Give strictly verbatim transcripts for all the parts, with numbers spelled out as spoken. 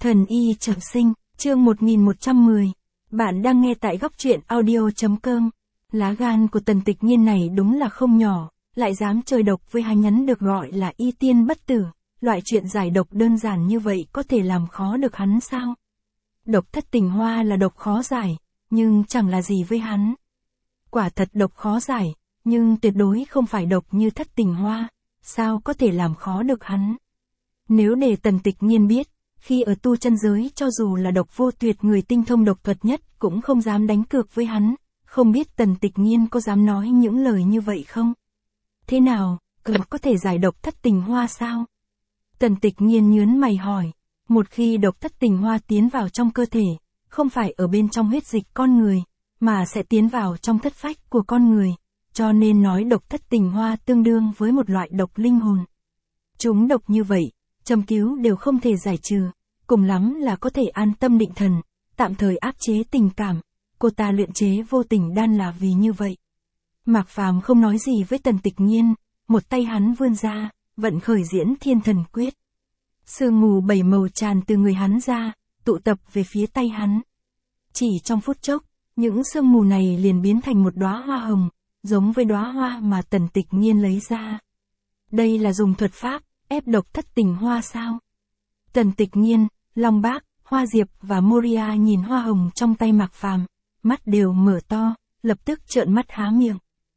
Thần y trọng sinh, chương một nghìn một trăm mười. Bạn đang nghe tại góc truyện audio.com. Lá gan của Tần Tịch Nhiên này đúng là không nhỏ, lại dám chơi độc với hai nhánh được gọi là y tiên bất tử. Loại chuyện giải độc đơn giản như vậy có thể làm khó được hắn sao? Độc thất tình hoa là độc khó giải, nhưng chẳng là gì với hắn. Quả thật độc khó giải, nhưng tuyệt đối không phải độc như thất tình hoa, sao có thể làm khó được hắn? Nếu để Tần Tịch Nhiên biết, khi ở tu chân giới cho dù là độc vô tuyệt người tinh thông độc thuật nhất cũng không dám đánh cược với hắn, không biết Tần Tịch Nhiên có dám nói những lời như vậy không? Thế nào, cậu có thể giải độc thất tình hoa sao? Tần Tịch Nhiên nhớn mày hỏi, một khi độc thất tình hoa tiến vào trong cơ thể, không phải ở bên trong huyết dịch con người, mà sẽ tiến vào trong thất phách của con người, cho nên nói độc thất tình hoa tương đương với một loại độc linh hồn. Chúng độc như vậy, châm cứu đều không thể giải trừ, cùng lắm là có thể an tâm định thần, tạm thời áp chế tình cảm, cô ta luyện chế vô tình đan là vì như vậy. Mạc Phàm không nói gì với Tần Tịch Nhiên, một tay hắn vươn ra, vận khởi diễn thiên thần quyết. Sương mù bảy màu tràn từ người hắn ra, tụ tập về phía tay hắn. Chỉ trong phút chốc, những sương mù này liền biến thành một đóa hoa hồng, giống với đóa hoa mà Tần Tịch Nhiên lấy ra. Đây là dùng thuật pháp ép độc thất tình hoa sao? Tần Tịch Nhiên, Long Bác, Hoa Diệp và Moria nhìn hoa hồng trong tay Mạc Phàm, mắt đều mở to, lập tức trợn mắt há miệng.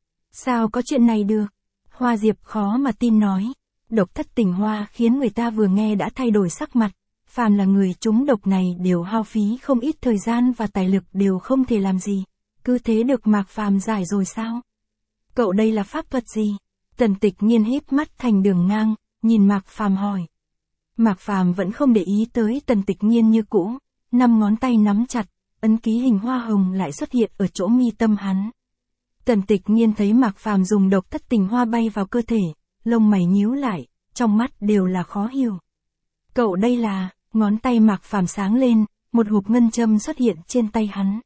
Sao có chuyện này được? Hoa Diệp khó mà tin nói. Độc thất tình hoa khiến người ta vừa nghe đã thay đổi sắc mặt. Phàm là người trúng độc này đều hao phí không ít thời gian và tài lực đều không thể làm gì. Cứ thế được Mạc Phàm giải rồi sao? Cậu đây là pháp thuật gì? Tần Tịch Nhiên híp mắt thành đường ngang, nhìn Mạc Phàm hỏi. Mạc Phàm vẫn không để ý tới Tần Tịch Nhiên như cũ, năm ngón tay nắm chặt, ấn ký hình hoa hồng lại xuất hiện ở chỗ mi tâm hắn. Tần Tịch Nhiên thấy Mạc Phàm dùng độc thất tình hoa bay vào cơ thể, lông mày nhíu lại, trong mắt đều là khó hiểu. Cậu đây là, ngón tay Mạc Phàm sáng lên, một hộp ngân châm xuất hiện trên tay hắn.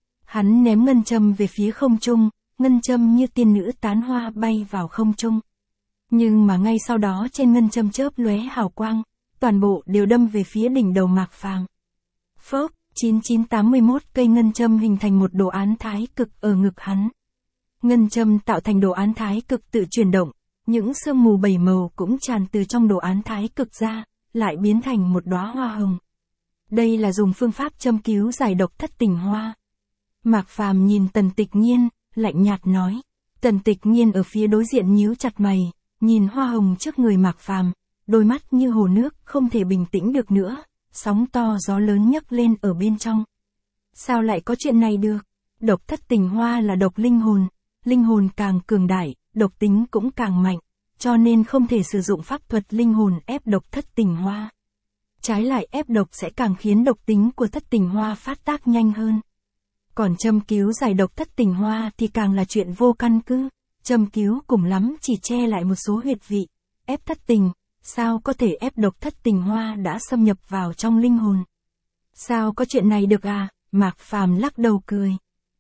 Hắn ném ngân châm về phía không trung, ngân châm như tiên nữ tán hoa bay vào không trung. Nhưng mà ngay sau đó trên ngân châm chớp lóe hào quang, toàn bộ đều đâm về phía đỉnh đầu Mạc Phàm. Phốc, chín chín tám mươi mốt cây ngân châm hình thành một đồ án thái cực ở ngực hắn. Ngân châm tạo thành đồ án thái cực tự chuyển động, những sương mù bảy màu cũng tràn từ trong đồ án thái cực ra, lại biến thành một đóa hoa hồng. Đây là dùng phương pháp châm cứu giải độc thất tình hoa. Mạc Phàm nhìn Tần Tịch Nhiên, lạnh nhạt nói. Tần Tịch Nhiên ở phía đối diện nhíu chặt mày, nhìn hoa hồng trước người Mạc Phàm, đôi mắt như hồ nước không thể bình tĩnh được nữa, sóng to gió lớn nhấc lên ở bên trong. Sao lại có chuyện này được? Độc thất tình hoa là độc linh hồn, linh hồn càng cường đại, độc tính cũng càng mạnh, cho nên không thể sử dụng pháp thuật linh hồn ép độc thất tình hoa. Trái lại ép độc sẽ càng khiến độc tính của thất tình hoa phát tác nhanh hơn. Còn châm cứu giải độc thất tình hoa thì càng là chuyện vô căn cứ, châm cứu cùng lắm chỉ che lại một số huyệt vị, ép thất tình, sao có thể ép độc thất tình hoa đã xâm nhập vào trong linh hồn. Sao có chuyện này được à? Mạc Phàm lắc đầu cười.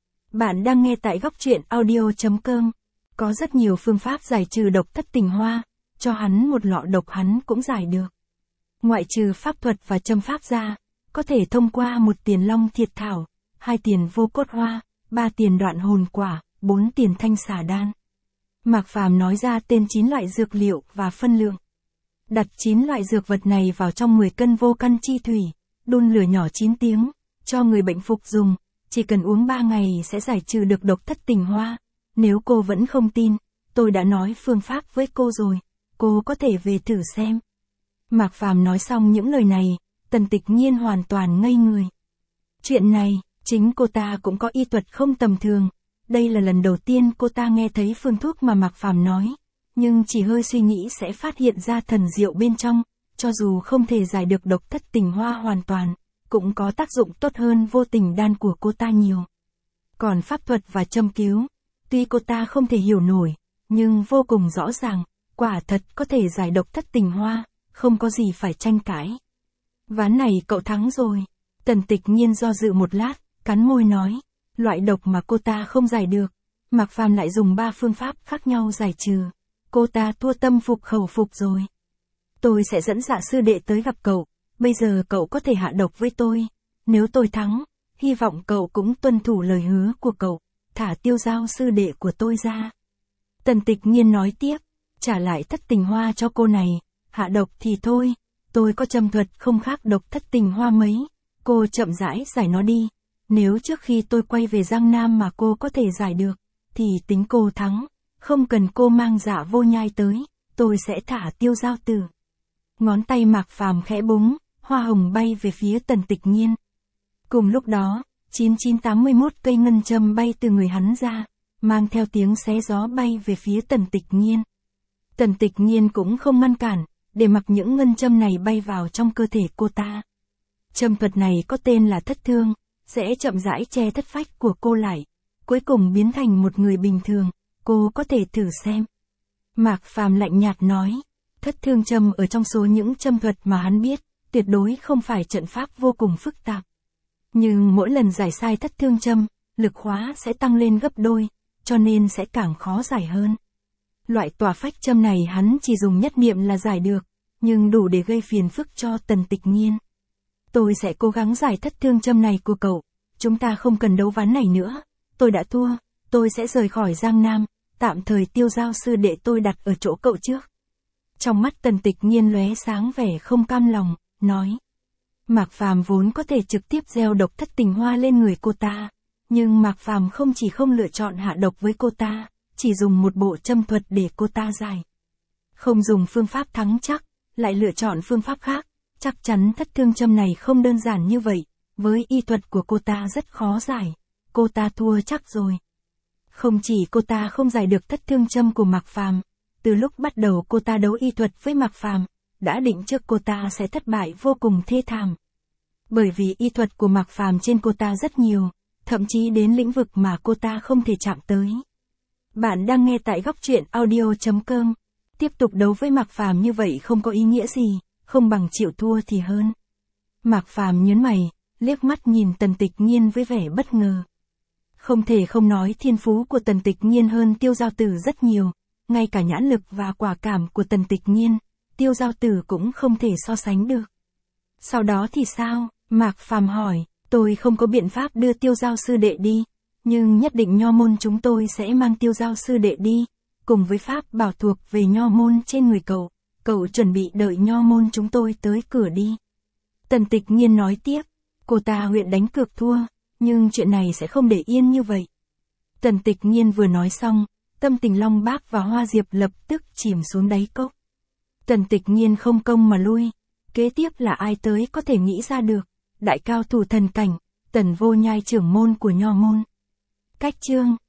Bạn đang nghe tại góc truyện audio.com. Có rất nhiều phương pháp giải trừ độc thất tình hoa, cho hắn một lọ độc hắn cũng giải được. Ngoại trừ pháp thuật và châm pháp ra, có thể thông qua một tiền long thiệt thảo, hai tiền vô cốt hoa, ba tiền đoạn hồn quả, bốn tiền thanh xả đan. Mạc Phàm nói ra tên chín loại dược liệu và phân lượng. Đặt chín loại dược vật này vào trong mười cân vô căn chi thủy, đun lửa nhỏ chín tiếng, cho người bệnh phục dùng, chỉ cần uống ba ngày sẽ giải trừ được độc thất tình hoa. Nếu cô vẫn không tin, tôi đã nói phương pháp với cô rồi, cô có thể về thử xem. Mạc Phàm nói xong những lời này, Tần Tịch Nhiên hoàn toàn ngây người. Chuyện này, chính cô ta cũng có y thuật không tầm thường, đây là lần đầu tiên cô ta nghe thấy phương thuốc mà Mạc Phàm nói, nhưng chỉ hơi suy nghĩ sẽ phát hiện ra thần diệu bên trong, cho dù không thể giải được độc thất tình hoa hoàn toàn, cũng có tác dụng tốt hơn vô tình đan của cô ta nhiều. Còn pháp thuật và châm cứu, tuy cô ta không thể hiểu nổi, nhưng vô cùng rõ ràng, quả thật có thể giải độc thất tình hoa, không có gì phải tranh cãi. Ván này cậu thắng rồi. Tần Tịch Nhiên do dự một lát, cắn môi nói, loại độc mà cô ta không giải được, Mạc Phàm lại dùng ba phương pháp khác nhau giải trừ. Cô ta thua tâm phục khẩu phục rồi. Tôi sẽ dẫn dạ sư đệ tới gặp cậu, bây giờ cậu có thể hạ độc với tôi. Nếu tôi thắng, hy vọng cậu cũng tuân thủ lời hứa của cậu, thả Tiêu Giao sư đệ của tôi ra. Tần Tịch Nhiên nói tiếp, trả lại thất tình hoa cho cô này, hạ độc thì thôi, tôi có châm thuật không khác độc thất tình hoa mấy, cô chậm rãi giải nó đi. Nếu trước khi tôi quay về Giang Nam mà cô có thể giải được, thì tính cô thắng, không cần cô mang Dạ Vô Nhai tới, tôi sẽ thả Tiêu Giao tử. Ngón tay Mạc Phàm khẽ búng, hoa hồng bay về phía Tần Tịch Nhiên. Cùng lúc đó, chín chín tám mươi mốt cây ngân châm bay từ người hắn ra, mang theo tiếng xé gió bay về phía Tần Tịch Nhiên. Tần Tịch Nhiên cũng không ngăn cản, để mặc những ngân châm này bay vào trong cơ thể cô ta. Châm thuật này có tên là thất thương, sẽ chậm rãi che thất phách của cô lại, cuối cùng biến thành một người bình thường, cô có thể thử xem. Mạc Phàm lạnh nhạt nói, thất thương châm ở trong số những châm thuật mà hắn biết, tuyệt đối không phải trận pháp vô cùng phức tạp. Nhưng mỗi lần giải sai thất thương châm, lực khóa sẽ tăng lên gấp đôi, cho nên sẽ càng khó giải hơn. Loại tỏa phách châm này hắn chỉ dùng nhất niệm là giải được, nhưng đủ để gây phiền phức cho Tần Tịch Nhiên. Tôi sẽ cố gắng giải thất thương châm này của cậu, chúng ta không cần đấu ván này nữa, tôi đã thua, tôi sẽ rời khỏi Giang Nam, tạm thời Tiêu Giao sư đệ tôi đặt ở chỗ cậu trước. Trong mắt Tần Tịch Nhiên lóe sáng vẻ không cam lòng, nói. Mạc Phàm vốn có thể trực tiếp gieo độc thất tình hoa lên người cô ta, nhưng Mạc Phàm không chỉ không lựa chọn hạ độc với cô ta, chỉ dùng một bộ châm thuật để cô ta giải. Không dùng phương pháp thắng chắc, lại lựa chọn phương pháp khác, chắc chắn thất thương châm này không đơn giản như vậy, với y thuật của cô ta rất khó giải, cô ta thua chắc rồi. Không chỉ cô ta không giải được thất thương châm của Mạc Phàm, từ lúc bắt đầu cô ta đấu y thuật với Mạc Phàm, đã định trước cô ta sẽ thất bại vô cùng thê thảm. Bởi vì y thuật của Mạc Phàm trên cô ta rất nhiều, thậm chí đến lĩnh vực mà cô ta không thể chạm tới. Bạn đang nghe tại góc truyện audio chấm com. Tiếp tục đấu với Mạc Phàm như vậy không có ý nghĩa gì, không bằng chịu thua thì hơn. Mạc Phàm nhớn mày, liếc mắt nhìn Tần Tịch Nhiên với vẻ bất ngờ. Không thể không nói thiên phú của Tần Tịch Nhiên hơn Tiêu Giao Tử rất nhiều, ngay cả nhãn lực và quả cảm của Tần Tịch Nhiên, Tiêu Giao Tử cũng không thể so sánh được. Sau đó thì sao? Mạc Phàm hỏi, tôi không có biện pháp đưa Tiêu Giao sư đệ đi, nhưng nhất định Nho môn chúng tôi sẽ mang Tiêu Giao sư đệ đi, cùng với pháp bảo thuộc về Nho môn trên người cậu, cậu chuẩn bị đợi Nho môn chúng tôi tới cửa đi. Tần Tịch Nhiên nói tiếp, cô ta huyện đánh cược thua, nhưng chuyện này sẽ không để yên như vậy. Tần Tịch Nhiên vừa nói xong, tâm tình Long Bác và Hoa Diệp lập tức chìm xuống đáy cốc. Tần Tịch Nhiên không công mà lui, kế tiếp là ai tới có thể nghĩ ra được, đại cao thủ thần cảnh, Tần Vô Nhai trưởng môn của Nho môn. Cách chương